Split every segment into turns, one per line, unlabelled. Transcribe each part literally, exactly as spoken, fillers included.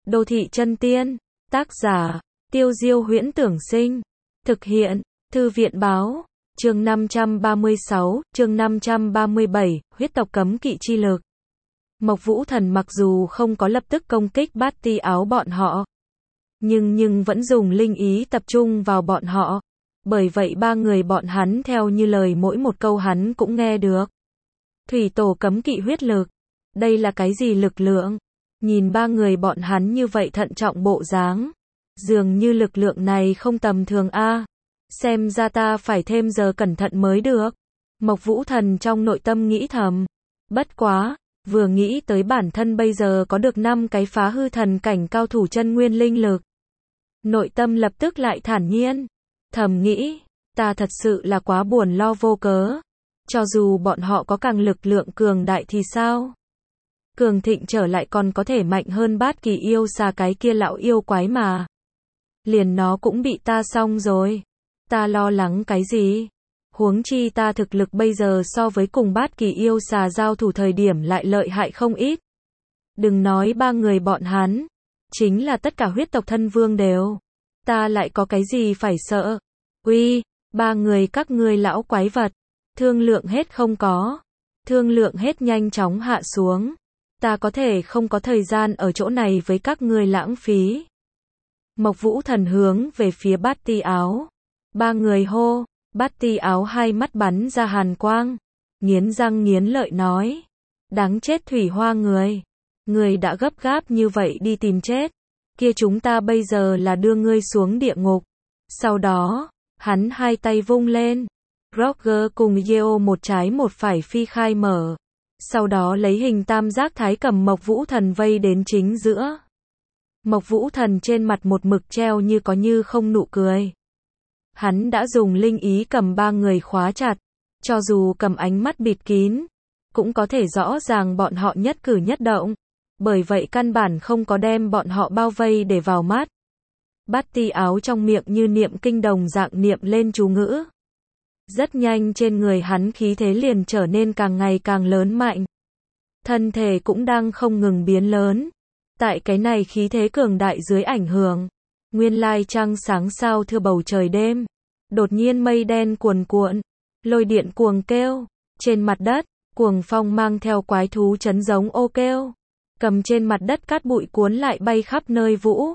Đô thị chân tiên. Tác giả, Tiêu Diêu Huyễn Tưởng Sinh. Thực hiện, Thư viện Báo. Chương năm trăm ba mươi sáu, chương năm trăm ba mươi bảy, huyết tộc cấm kỵ chi lực. Mộc Vũ Thần mặc dù không có lập tức công kích Bát Ti Áo bọn họ, nhưng nhưng vẫn dùng linh ý tập trung vào bọn họ. Bởi vậy ba người bọn hắn theo như lời mỗi một câu hắn cũng nghe được. Thủy tổ cấm kỵ huyết lực. Đây là cái gì lực lượng? Nhìn ba người bọn hắn như vậy thận trọng bộ dáng, dường như lực lượng này không tầm thường a. Xem ra ta phải thêm giờ cẩn thận mới được. Mộc Vũ Thần trong nội tâm nghĩ thầm. Bất quá, vừa nghĩ tới bản thân bây giờ có được năm cái phá hư thần cảnh cao thủ chân nguyên linh lực, nội tâm lập tức lại thản nhiên. Thầm nghĩ, ta thật sự là quá buồn lo vô cớ. Cho dù bọn họ có càng lực lượng cường đại thì sao? Cường thịnh trở lại còn có thể mạnh hơn Bát Kỳ yêu xà cái kia lão yêu quái mà. Liền nó cũng bị ta xong rồi. Ta lo lắng cái gì? Huống chi ta thực lực bây giờ so với cùng Bát Kỳ yêu xà giao thủ thời điểm lại lợi hại không ít. Đừng nói ba người bọn hắn, chính là tất cả huyết tộc thân vương đều. Ta lại có cái gì phải sợ? Uy, ba người các ngươi lão quái vật, thương lượng hết không có? Thương lượng hết nhanh chóng hạ xuống. Ta có thể không có thời gian ở chỗ này với các ngươi lãng phí. Mộc Vũ Thần hướng về phía Bát Ti Áo. Ba người hô. Bát Ti Áo hai mắt bắn ra hàn quang, nghiến răng nghiến lợi nói. Đáng chết thủy hoa người. Người đã gấp gáp như vậy đi tìm chết. Kia chúng ta bây giờ là đưa ngươi xuống địa ngục. Sau đó, hắn hai tay vung lên. Roger cùng Yeo một trái một phải phi khai mở. Sau đó lấy hình tam giác thái cầm Mộc Vũ Thần vây đến chính giữa. Mộc Vũ Thần trên mặt một mực treo như có như không nụ cười. Hắn đã dùng linh ý cầm ba người khóa chặt. Cho dù cầm ánh mắt bịt kín, cũng có thể rõ ràng bọn họ nhất cử nhất động. Bởi vậy căn bản không có đem bọn họ bao vây để vào mắt. Bát Ti Áo trong miệng như niệm kinh đồng dạng niệm lên chú ngữ. Rất nhanh trên người hắn khí thế liền trở nên càng ngày càng lớn mạnh. Thân thể cũng đang không ngừng biến lớn. Tại cái này khí thế cường đại dưới ảnh hưởng, nguyên lai trăng sáng sao thưa bầu trời đêm. Đột nhiên mây đen cuồn cuộn, lôi điện cuồng kêu. Trên mặt đất, cuồng phong mang theo quái thú chấn giống ô kêu. Cầm trên mặt đất cát bụi cuốn lại bay khắp nơi vũ.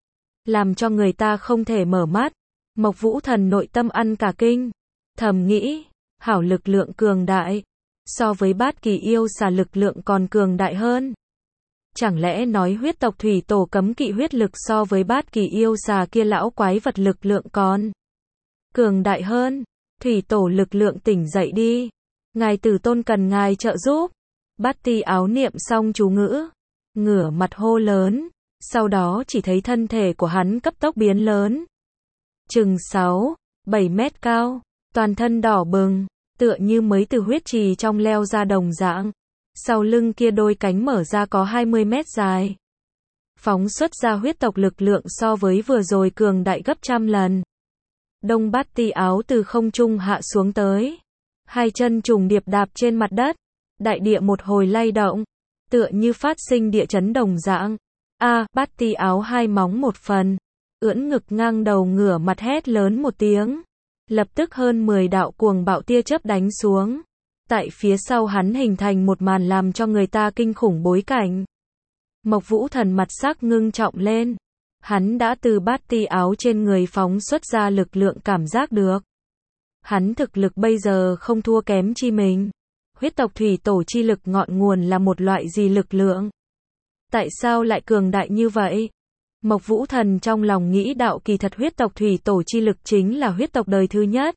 Làm cho người ta không thể mở mắt. Mộc Vũ Thần nội tâm ăn cả kinh. Thầm nghĩ, hảo lực lượng cường đại. So với Bát Kỳ yêu xà lực lượng còn cường đại hơn. Chẳng lẽ nói huyết tộc thủy tổ cấm kỵ huyết lực so với Bát Kỳ yêu xà kia lão quái vật lực lượng còn cường đại hơn. Thủy tổ lực lượng tỉnh dậy đi. Ngài tử tôn cần ngài trợ giúp. Bát Ti Áo niệm xong chú ngữ, ngửa mặt hô lớn. Sau đó chỉ thấy thân thể của hắn cấp tốc biến lớn. Chừng sáu, bảy mét cao. Toàn thân đỏ bừng, tựa như mới từ huyết trì trong leo ra đồng dạng. Sau lưng kia đôi cánh mở ra có hai mươi mét dài. Phóng xuất ra huyết tộc lực lượng so với vừa rồi cường đại gấp trăm lần. Đông Bát Ti Áo từ không trung hạ xuống tới. Hai chân trùng điệp đạp trên mặt đất. Đại địa một hồi lay động. Tựa như phát sinh địa chấn đồng dạng. A, à, Bát Ti Áo hai móng một phần. Ưỡn ngực ngang đầu ngửa mặt hét lớn một tiếng. Lập tức hơn mười đạo cuồng bạo tia chớp đánh xuống. Tại phía sau hắn hình thành một màn làm cho người ta kinh khủng bối cảnh. Mộc Vũ Thần mặt sắc ngưng trọng lên. Hắn đã từ Bát Ti Áo trên người phóng xuất ra lực lượng cảm giác được. Hắn thực lực bây giờ không thua kém chi mình. Huyết tộc thủy tổ chi lực ngọn nguồn là một loại gì lực lượng? Tại sao lại cường đại như vậy? Mộc Vũ Thần trong lòng nghĩ đạo kỳ thật huyết tộc thủy tổ chi lực chính là huyết tộc đời thứ nhất.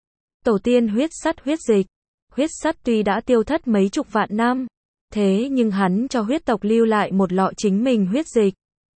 Tổ tiên huyết sắt huyết dịch. Huyết sắt tuy đã tiêu thất mấy chục vạn năm, thế nhưng hắn cho huyết tộc lưu lại một lọ chính mình huyết dịch.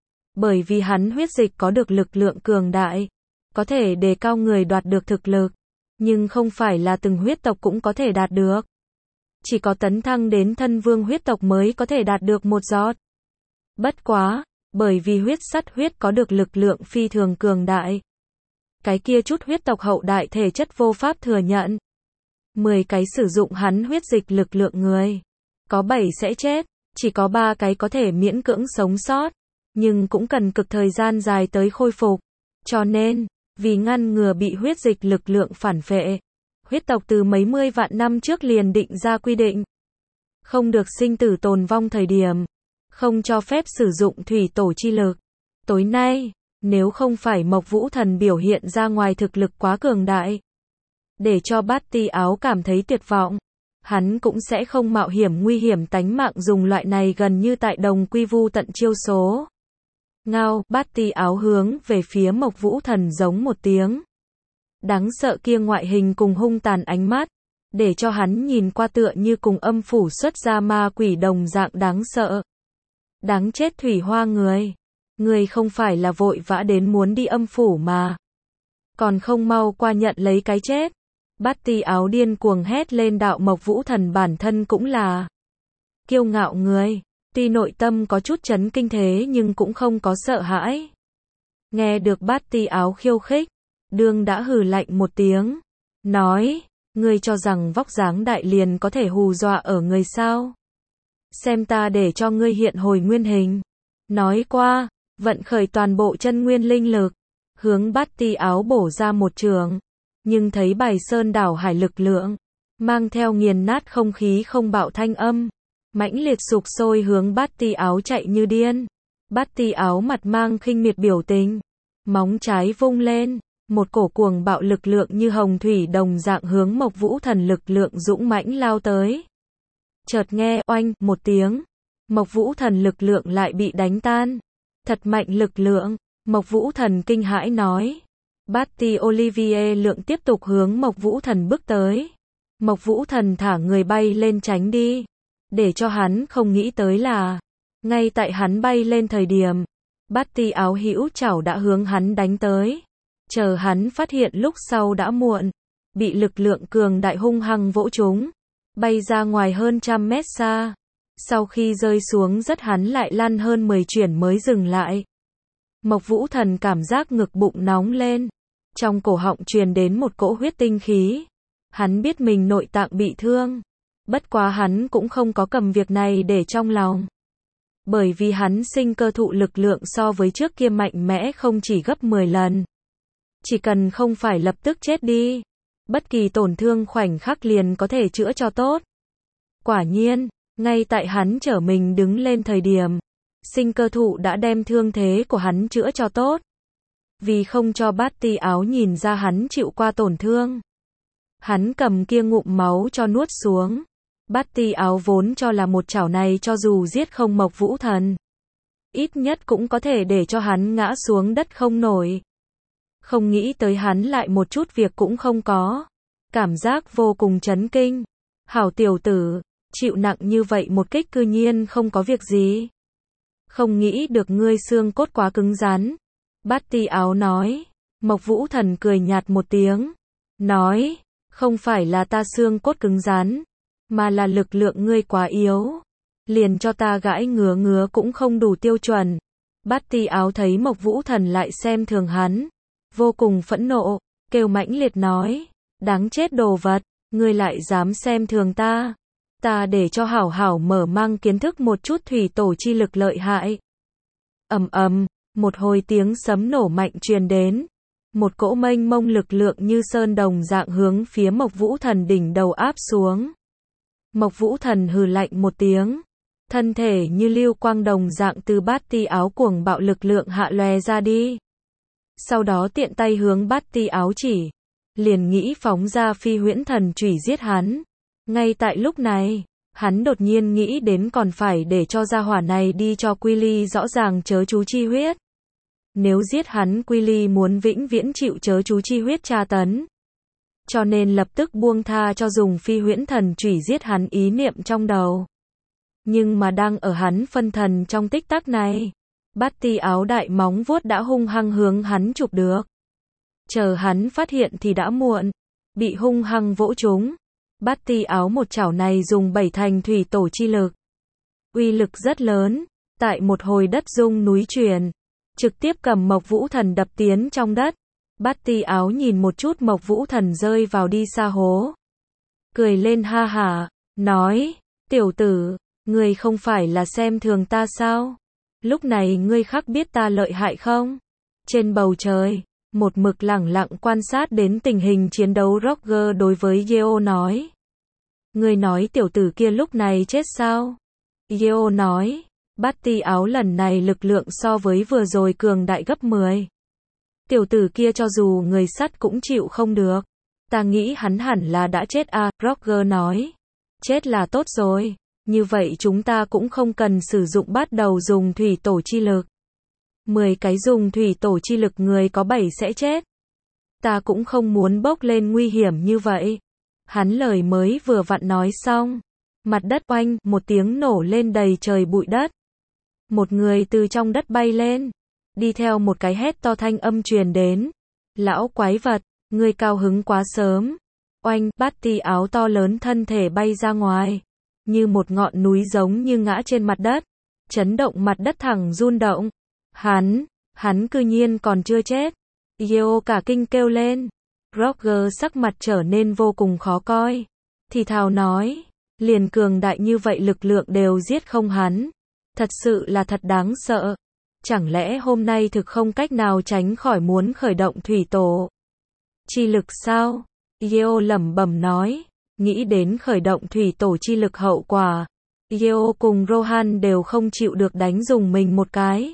Bởi vì hắn huyết dịch có được lực lượng cường đại, có thể đề cao người đoạt được thực lực, nhưng không phải là từng huyết tộc cũng có thể đạt được. Chỉ có tấn thăng đến thân vương huyết tộc mới có thể đạt được một giọt. Bất quá, bởi vì huyết sắt huyết có được lực lượng phi thường cường đại. Cái kia chút huyết tộc hậu đại thể chất vô pháp thừa nhận. mười cái sử dụng hắn huyết dịch lực lượng người. Có bảy sẽ chết, chỉ có ba cái có thể miễn cưỡng sống sót. nhưng cũng cần cực thời gian dài tới khôi phục. Cho nên, vì ngăn ngừa bị huyết dịch lực lượng phản phệ, huyết tộc từ mấy mươi vạn năm trước liền định ra quy định. Không được sinh tử tồn vong thời điểm. Không cho phép sử dụng thủy tổ chi lực. Tối nay, nếu không phải Mộc Vũ Thần biểu hiện ra ngoài thực lực quá cường đại, để cho Bát Ti Áo cảm thấy tuyệt vọng, hắn cũng sẽ không mạo hiểm nguy hiểm tánh mạng dùng loại này gần như tại đồng quy vu tận chiêu số. Ngao, Bát Ti Áo hướng về phía Mộc Vũ Thần giống một tiếng. Đáng sợ kia ngoại hình cùng hung tàn ánh mắt, để cho hắn nhìn qua tựa như cùng âm phủ xuất ra ma quỷ đồng dạng đáng sợ. Đáng chết Thủy Hoa người. Người không phải là vội vã đến muốn đi âm phủ mà. Còn không mau qua nhận lấy cái chết. Bát Ti Áo điên cuồng hét lên đạo Mộc Vũ Thần bản thân cũng là kiêu ngạo người. Tuy nội tâm có chút chấn kinh thế nhưng cũng không có sợ hãi. Nghe được Bát Ti Áo khiêu khích, Đương đã hừ lạnh một tiếng. Nói, ngươi cho rằng vóc dáng đại liền có thể hù dọa ở người sao? Xem ta để cho ngươi hiện hồi nguyên hình. Nói qua, vận khởi toàn bộ chân nguyên linh lực, hướng Bát Ti Áo bổ ra một trường. Nhưng thấy bài sơn đảo hải lực lượng, mang theo nghiền nát không khí không bạo thanh âm, mãnh liệt sục sôi hướng Bát Ti Áo chạy như điên. Bát Ti Áo mặt mang khinh miệt biểu tình, móng trái vung lên, một cổ cuồng bạo lực lượng như hồng thủy đồng dạng hướng Mộc Vũ Thần lực lượng dũng mãnh lao tới. Chợt nghe oanh một tiếng, Mộc Vũ Thần lực lượng lại bị đánh tan. Thật mạnh lực lượng, Mộc Vũ Thần kinh hãi nói. Bát Ti Olivier lượng tiếp tục hướng Mộc Vũ Thần bước tới. Mộc Vũ Thần thả người bay lên tránh đi, để cho hắn không nghĩ tới là, ngay tại hắn bay lên thời điểm, Bát Ti Áo hữu chảo đã hướng hắn đánh tới. Chờ hắn phát hiện lúc sau đã muộn, bị lực lượng cường đại hung hăng vỗ trúng, bay ra ngoài hơn trăm mét xa. Sau khi rơi xuống rất hắn lại lăn hơn mười chuyển mới dừng lại. Mộc Vũ Thần cảm giác ngực bụng nóng lên, trong cổ họng truyền đến một cỗ huyết tinh khí. Hắn biết mình nội tạng bị thương, bất quá hắn cũng không có cầm việc này để trong lòng. Bởi vì hắn sinh cơ thụ lực lượng so với trước kia mạnh mẽ không chỉ gấp mười lần. Chỉ cần không phải lập tức chết đi, bất kỳ tổn thương khoảnh khắc liền có thể chữa cho tốt. Quả nhiên, ngay tại hắn trở mình đứng lên thời điểm, sinh cơ thụ đã đem thương thế của hắn chữa cho tốt. Vì không cho Bát Ti Áo nhìn ra hắn chịu qua tổn thương, hắn cầm kia ngụm máu cho nuốt xuống. Bát Ti Áo vốn cho là một chảo này cho dù giết không Mộc Vũ Thần, ít nhất cũng có thể để cho hắn ngã xuống đất không nổi. Không nghĩ tới hắn lại một chút việc cũng không có. Cảm giác vô cùng chấn kinh. Hảo tiểu tử, chịu nặng như vậy một kích cư nhiên không có việc gì. Không nghĩ được ngươi xương cốt quá cứng rắn. Bát Ti Áo nói. Mộc Vũ Thần cười nhạt một tiếng. Nói, không phải là ta xương cốt cứng rắn, mà là lực lượng ngươi quá yếu. Liền cho ta gãi ngứa ngứa cũng không đủ tiêu chuẩn. Bát Ti Áo thấy Mộc Vũ Thần lại xem thường hắn, vô cùng phẫn nộ, kêu mãnh liệt nói, đáng chết đồ vật, ngươi lại dám xem thường ta. Ta để cho hảo hảo mở mang kiến thức một chút thủy tổ chi lực lợi hại. Ầm ầm, một hồi tiếng sấm nổ mạnh truyền đến. Một cỗ mênh mông lực lượng như sơn đồng dạng hướng phía Mộc Vũ Thần đỉnh đầu áp xuống. Mộc Vũ Thần hừ lạnh một tiếng, thân thể như lưu quang đồng dạng từ Bát Ti Áo cuồng bạo lực lượng hạ lòe ra đi. Sau đó tiện tay hướng Bát Ti Áo chỉ, liền nghĩ phóng ra phi huyễn thần chủy giết hắn. Ngay tại lúc này, hắn đột nhiên nghĩ đến còn phải để cho gia hỏa này đi cho Quy Ly rõ ràng chớ chú chi huyết. Nếu giết hắn Quy Ly muốn vĩnh viễn chịu chớ chú chi huyết tra tấn. Cho nên lập tức buông tha cho dùng phi huyễn thần chủy giết hắn ý niệm trong đầu. Nhưng mà đang ở hắn phân thần trong tích tắc này, Bát Ti Áo đại móng vuốt đã hung hăng hướng hắn chụp được. Chờ hắn phát hiện thì đã muộn, bị hung hăng vỗ trúng. Bát Ti Áo một chảo này dùng bảy thành thủy tổ chi lực. Uy lực rất lớn, tại một hồi đất rung núi chuyển, trực tiếp cầm Mộc Vũ Thần đập tiến trong đất. Bát Ti Áo nhìn một chút Mộc Vũ Thần rơi vào đi xa hố, cười lên ha hả, nói, tiểu tử, ngươi không phải là xem thường ta sao? Lúc này ngươi khắc biết ta lợi hại không? Trên bầu trời, một mực lẳng lặng quan sát đến tình hình chiến đấu Roger đối với Yeo nói. Ngươi nói tiểu tử kia lúc này chết sao? Yeo nói, bát ti áo lần này lực lượng so với vừa rồi cường đại gấp mười. Tiểu tử kia cho dù người sắt cũng chịu không được. Ta nghĩ hắn hẳn là đã chết à, Roger nói. Chết là tốt rồi, như vậy chúng ta cũng không cần sử dụng bắt đầu dùng thủy tổ chi lực. mười cái dùng thủy tổ chi lực người có bảy sẽ chết. Ta cũng không muốn bốc lên nguy hiểm như vậy. Hắn lời mới vừa vặn nói xong. Mặt đất oanh, một tiếng nổ lên đầy trời bụi đất. Một người từ trong đất bay lên. Đi theo một cái hét to thanh âm truyền đến. Lão quái vật, ngươi cao hứng quá sớm. Oanh, bát ti áo to lớn thân thể bay ra ngoài. Như một ngọn núi giống như ngã trên mặt đất. Chấn động mặt đất thẳng run động. Hắn, hắn cư nhiên còn chưa chết. Yeo cả kinh kêu lên. Roger sắc mặt trở nên vô cùng khó coi. Thì thào nói, liền cường đại như vậy lực lượng đều giết không hắn. Thật sự là thật đáng sợ. Chẳng lẽ hôm nay thực không cách nào tránh khỏi muốn khởi động thủy tổ chi lực sao? Yeo lẩm bẩm nói, nghĩ đến khởi động thủy tổ chi lực hậu quả. Yeo cùng Rohan đều không chịu được đánh dùng mình một cái.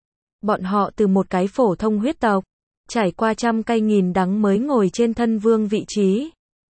Bọn họ từ một cái phổ thông huyết tộc, trải qua trăm cây nghìn đắng mới ngồi trên thân vương vị trí.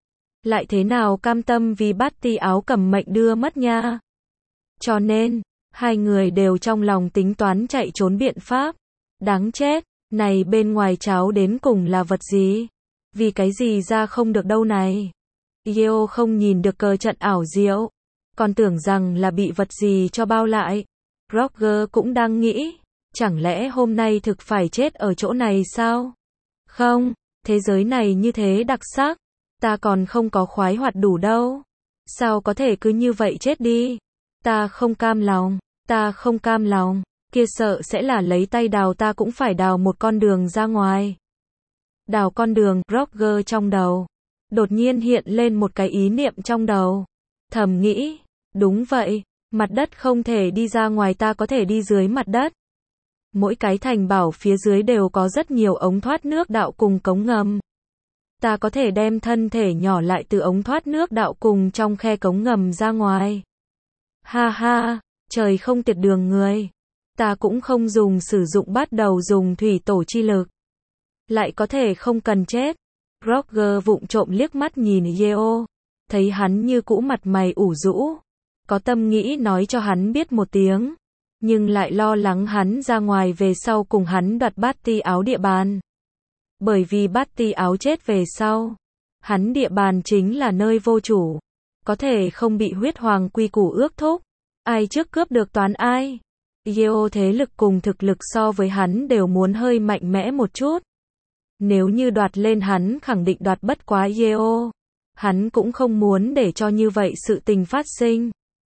Lại thế nào cam tâm vì bát ti áo cầm mệnh đưa mất nha. Cho nên, hai người đều trong lòng tính toán chạy trốn biện pháp. Đáng chết, này bên ngoài cháo đến cùng là vật gì? Vì cái gì ra không được đâu này? Yeo không nhìn được cờ trận ảo diệu, còn tưởng rằng là bị vật gì cho bao lại. Roger cũng đang nghĩ, chẳng lẽ hôm nay thực phải chết ở chỗ này sao? Không, thế giới này như thế đặc sắc, ta còn không có khoái hoạt đủ đâu. Sao có thể cứ như vậy chết đi? Ta không cam lòng, ta không cam lòng, kia sợ sẽ là lấy tay đào ta cũng phải đào một con đường ra ngoài. Đào con đường, Roger trong đầu. Đột nhiên hiện lên một cái ý niệm trong đầu. Thầm nghĩ, đúng vậy, mặt đất không thể đi ra ngoài ta có thể đi dưới mặt đất. Mỗi cái thành bảo phía dưới đều có rất nhiều ống thoát nước đạo cùng cống ngầm. Ta có thể đem thân thể nhỏ lại từ ống thoát nước đạo cùng trong khe cống ngầm ra ngoài. Ha ha, trời không tiệt đường người. Ta cũng không dùng sử dụng bắt đầu dùng thủy tổ chi lực. Lại có thể không cần chết. Roger vụng trộm liếc mắt nhìn Yeo. Thấy hắn như cũ mặt mày ủ rũ. Có tâm nghĩ nói cho hắn biết một tiếng. Nhưng lại lo lắng hắn ra ngoài về sau cùng hắn đoạt bát ti áo địa bàn. Bởi vì bát ti áo chết về sau. Hắn địa bàn chính là nơi vô chủ. Có thể không bị huyết hoàng quy củ ước thúc. Ai trước cướp được toán ai. Yeo thế lực cùng thực lực so với hắn đều muốn hơi mạnh mẽ một chút. Nếu như đoạt lên hắn khẳng định đoạt bất quá Yeo. Hắn cũng không muốn để cho như vậy sự tình phát sinh.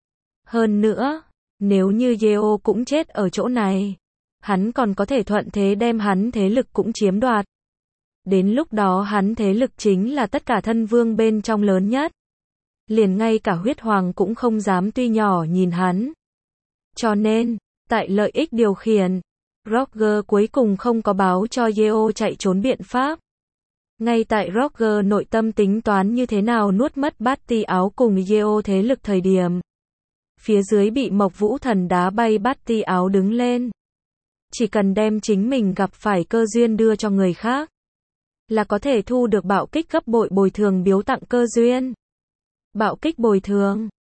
Hơn nữa, nếu như Yeo cũng chết ở chỗ này, hắn còn có thể thuận thế đem hắn thế lực cũng chiếm đoạt. Đến lúc đó hắn thế lực chính là tất cả thân vương bên trong lớn nhất. Liền ngay cả huyết hoàng cũng không dám tuy nhỏ nhìn hắn. Cho nên, tại lợi ích điều khiển, Roger cuối cùng không có báo cho Yeo chạy trốn biện pháp. Ngay tại Roger nội tâm tính toán như thế nào nuốt mất bát ti áo cùng Yeo thế lực thời điểm. Phía dưới bị Mộc Vũ Thần đá bay bát ti áo đứng lên. Chỉ cần đem chính mình gặp phải cơ duyên đưa cho người khác, là có thể thu được bạo kích gấp bội bồi thường biếu tặng cơ duyên. Bạo kích bồi thường.